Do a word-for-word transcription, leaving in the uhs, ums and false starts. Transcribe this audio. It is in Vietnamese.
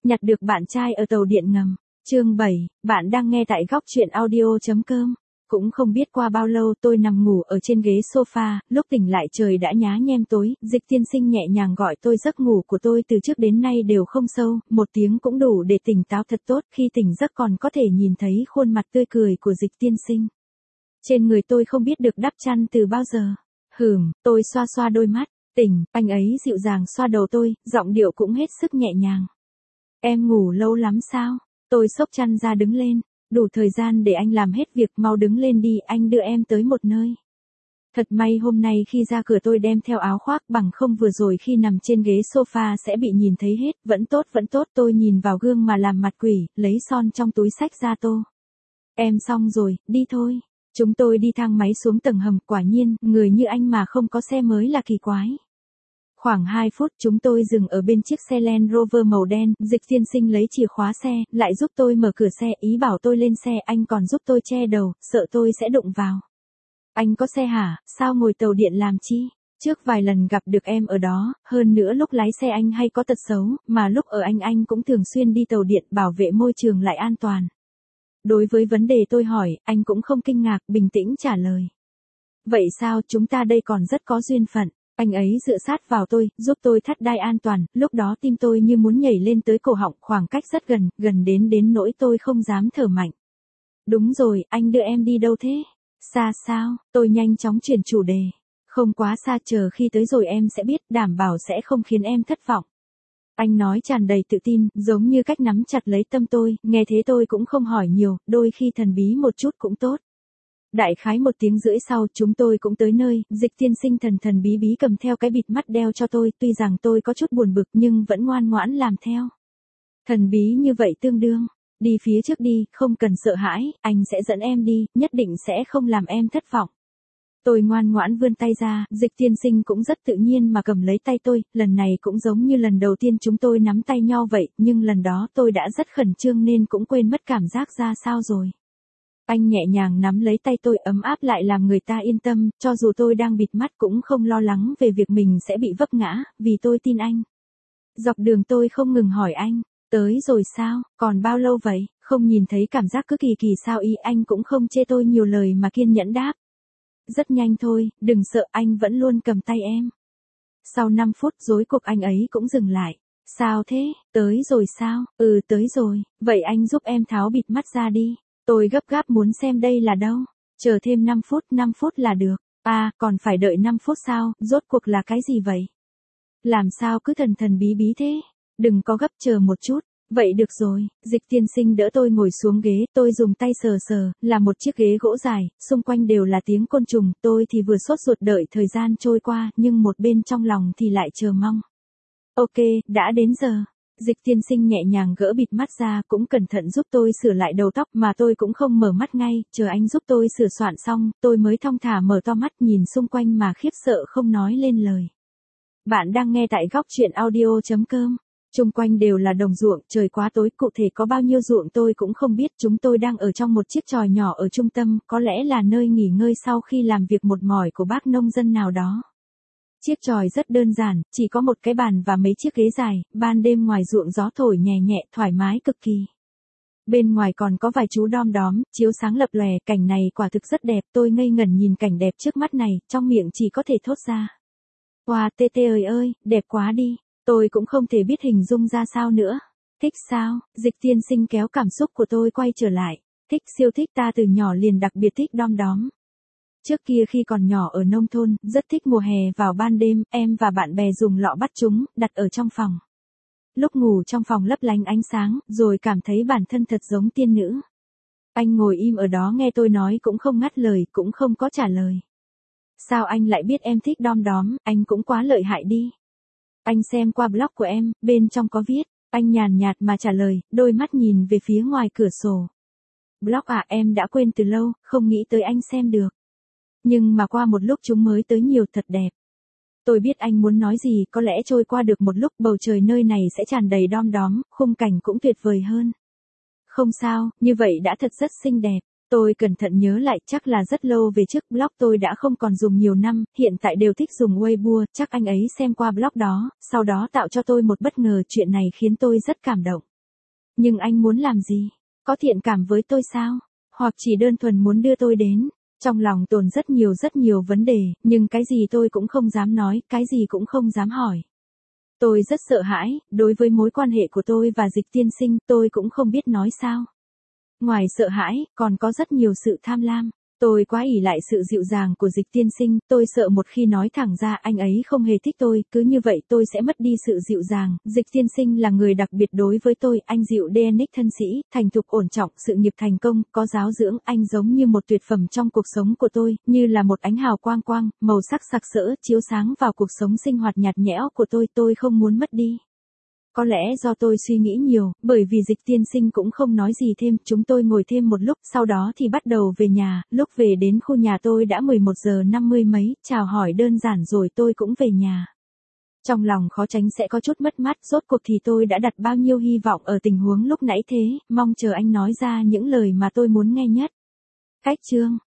Nhặt được bạn trai ở tàu điện ngầm. Chương bảy, bạn đang nghe tại góc truyện audio.com. Cũng không biết qua bao lâu tôi nằm ngủ ở trên ghế sofa, lúc tỉnh lại trời đã nhá nhem tối, Dịch tiên sinh nhẹ nhàng gọi tôi. Giấc ngủ của tôi từ trước đến nay đều không sâu, một tiếng cũng đủ để tỉnh táo thật tốt, khi tỉnh giấc còn có thể nhìn thấy khuôn mặt tươi cười của Dịch tiên sinh. Trên người tôi không biết được đắp chăn từ bao giờ. Hừm, tôi xoa xoa đôi mắt, tỉnh, anh ấy dịu dàng xoa đầu tôi, giọng điệu cũng hết sức nhẹ nhàng. Em ngủ lâu lắm sao? Tôi xốc chăn ra đứng lên. Đủ thời gian để anh làm hết việc, mau đứng lên đi, anh đưa em tới một nơi. Thật may hôm nay khi ra cửa tôi đem theo áo khoác, bằng không vừa rồi khi nằm trên ghế sofa sẽ bị nhìn thấy hết. Vẫn tốt vẫn tốt, tôi nhìn vào gương mà làm mặt quỷ, lấy son trong túi xách ra tô. Em xong rồi, đi thôi. Chúng tôi đi thang máy xuống tầng hầm, quả nhiên, người như anh mà không có xe mới là kỳ quái. Khoảng hai phút chúng tôi dừng ở bên chiếc xe Land Rover màu đen, Dịch tiên sinh lấy chìa khóa xe, lại giúp tôi mở cửa xe, ý bảo tôi lên xe, anh còn giúp tôi che đầu, sợ tôi sẽ đụng vào. Anh có xe hả, sao ngồi tàu điện làm chi? Trước vài lần gặp được em ở đó, hơn nữa lúc lái xe anh hay có tật xấu, mà lúc ở Anh anh cũng thường xuyên đi tàu điện, bảo vệ môi trường lại an toàn. Đối với vấn đề tôi hỏi, anh cũng không kinh ngạc, bình tĩnh trả lời. Vậy sao, chúng ta đây còn rất có duyên phận. Anh ấy dựa sát vào tôi, giúp tôi thắt đai an toàn, lúc đó tim tôi như muốn nhảy lên tới cổ họng, khoảng cách rất gần, gần đến đến nỗi tôi không dám thở mạnh. Đúng rồi, anh đưa em đi đâu thế? Xa sao? Tôi nhanh chóng chuyển chủ đề. Không quá xa, chờ khi tới rồi em sẽ biết, đảm bảo sẽ không khiến em thất vọng. Anh nói tràn đầy tự tin, giống như cách nắm chặt lấy tâm tôi, nghe thế tôi cũng không hỏi nhiều, đôi khi thần bí một chút cũng tốt. Đại khái một tiếng rưỡi sau chúng tôi cũng tới nơi, Dịch tiên sinh thần thần bí bí cầm theo cái bịt mắt đeo cho tôi, tuy rằng tôi có chút buồn bực nhưng vẫn ngoan ngoãn làm theo. Thần bí như vậy tương đương, đi phía trước đi, không cần sợ hãi, anh sẽ dẫn em đi, nhất định sẽ không làm em thất vọng. Tôi ngoan ngoãn vươn tay ra, Dịch tiên sinh cũng rất tự nhiên mà cầm lấy tay tôi, lần này cũng giống như lần đầu tiên chúng tôi nắm tay nhau vậy, nhưng lần đó tôi đã rất khẩn trương nên cũng quên mất cảm giác ra sao rồi. Anh nhẹ nhàng nắm lấy tay tôi, ấm áp lại làm người ta yên tâm, cho dù tôi đang bịt mắt cũng không lo lắng về việc mình sẽ bị vấp ngã, vì tôi tin anh. Dọc đường tôi không ngừng hỏi anh, tới rồi sao, còn bao lâu vậy, không nhìn thấy cảm giác cứ kỳ kỳ sao ý, anh cũng không chê tôi nhiều lời mà kiên nhẫn đáp. Rất nhanh thôi, đừng sợ, anh vẫn luôn cầm tay em. Sau năm phút rối cuộc anh ấy cũng dừng lại. Sao thế, tới rồi sao, ừ tới rồi, vậy anh giúp em tháo bịt mắt ra đi. Tôi gấp gáp muốn xem đây là đâu. Chờ thêm năm phút, năm phút là được. À, còn phải đợi năm phút sao, rốt cuộc là cái gì vậy? Làm sao cứ thần thần bí bí thế? Đừng có gấp, chờ một chút. Vậy được rồi, Dịch tiên sinh đỡ tôi ngồi xuống ghế, tôi dùng tay sờ sờ, là một chiếc ghế gỗ dài, xung quanh đều là tiếng côn trùng, tôi thì vừa sốt ruột đợi thời gian trôi qua, nhưng một bên trong lòng thì lại chờ mong. Ok, đã đến giờ. Dịch tiên sinh nhẹ nhàng gỡ bịt mắt ra, cũng cẩn thận giúp tôi sửa lại đầu tóc, mà tôi cũng không mở mắt ngay, chờ anh giúp tôi sửa soạn xong, tôi mới thong thả mở to mắt nhìn xung quanh mà khiếp sợ không nói lên lời. Bạn đang nghe tại góc truyện audio.com. Xung quanh đều là đồng ruộng, trời quá tối, cụ thể có bao nhiêu ruộng tôi cũng không biết, chúng tôi đang ở trong một chiếc chòi nhỏ ở trung tâm, có lẽ là nơi nghỉ ngơi sau khi làm việc mệt mỏi của bác nông dân nào đó. Chiếc chòi rất đơn giản, chỉ có một cái bàn và mấy chiếc ghế dài, ban đêm ngoài ruộng gió thổi nhẹ nhẹ, thoải mái cực kỳ. Bên ngoài còn có vài chú đom đóm, chiếu sáng lập lòe, cảnh này quả thực rất đẹp, tôi ngây ngẩn nhìn cảnh đẹp trước mắt này, trong miệng chỉ có thể thốt ra. Wow, tê tê ơi ơi, đẹp quá đi, tôi cũng không thể biết hình dung ra sao nữa. Thích sao, Dịch tiên sinh kéo cảm xúc của tôi quay trở lại, thích, siêu thích, ta từ nhỏ liền đặc biệt thích đom đóm. Trước kia khi còn nhỏ ở nông thôn, rất thích mùa hè vào ban đêm, em và bạn bè dùng lọ bắt chúng, đặt ở trong phòng. Lúc ngủ trong phòng lấp lánh ánh sáng, rồi cảm thấy bản thân thật giống tiên nữ. Anh ngồi im ở đó nghe tôi nói cũng không ngắt lời, cũng không có trả lời. Sao anh lại biết em thích đom đóm, anh cũng quá lợi hại đi. Anh xem qua blog của em, bên trong có viết, anh nhàn nhạt mà trả lời, đôi mắt nhìn về phía ngoài cửa sổ. Blog à, em đã quên từ lâu, không nghĩ tới anh xem được. Nhưng mà qua một lúc chúng mới tới nhiều, thật đẹp. Tôi biết anh muốn nói gì, có lẽ trôi qua được một lúc bầu trời nơi này sẽ tràn đầy đom đóm, khung cảnh cũng tuyệt vời hơn. Không sao, như vậy đã thật rất xinh đẹp. Tôi cẩn thận nhớ lại, chắc là rất lâu về trước, blog tôi đã không còn dùng nhiều năm, hiện tại đều thích dùng Weibo, chắc anh ấy xem qua blog đó, sau đó tạo cho tôi một bất ngờ, chuyện này khiến tôi rất cảm động. Nhưng anh muốn làm gì? Có thiện cảm với tôi sao? Hoặc chỉ đơn thuần muốn đưa tôi đến? Trong lòng tồn rất nhiều rất nhiều vấn đề, nhưng cái gì tôi cũng không dám nói, cái gì cũng không dám hỏi. Tôi rất sợ hãi, đối với mối quan hệ của tôi và Dịch tiên sinh, tôi cũng không biết nói sao. Ngoài sợ hãi, còn có rất nhiều sự tham lam. Tôi quá ỷ lại sự dịu dàng của Dịch tiên sinh, tôi sợ một khi nói thẳng ra anh ấy không hề thích tôi, cứ như vậy tôi sẽ mất đi sự dịu dàng. Dịch tiên sinh là người đặc biệt đối với tôi, anh dịu đê en ích thân sĩ, thành thục ổn trọng, sự nghiệp thành công, có giáo dưỡng, anh giống như một tuyệt phẩm trong cuộc sống của tôi, như là một ánh hào quang quang, màu sắc sặc sỡ, chiếu sáng vào cuộc sống sinh hoạt nhạt nhẽo của tôi, tôi không muốn mất đi. Có lẽ do tôi suy nghĩ nhiều, bởi vì Dịch tiên sinh cũng không nói gì thêm, chúng tôi ngồi thêm một lúc, sau đó thì bắt đầu về nhà, lúc về đến khu nhà tôi đã mười một giờ năm mươi mấy, chào hỏi đơn giản rồi tôi cũng về nhà. Trong lòng khó tránh sẽ có chút mất mát, rốt cuộc thì tôi đã đặt bao nhiêu hy vọng ở tình huống lúc nãy thế, mong chờ anh nói ra những lời mà tôi muốn nghe nhất. Cách chương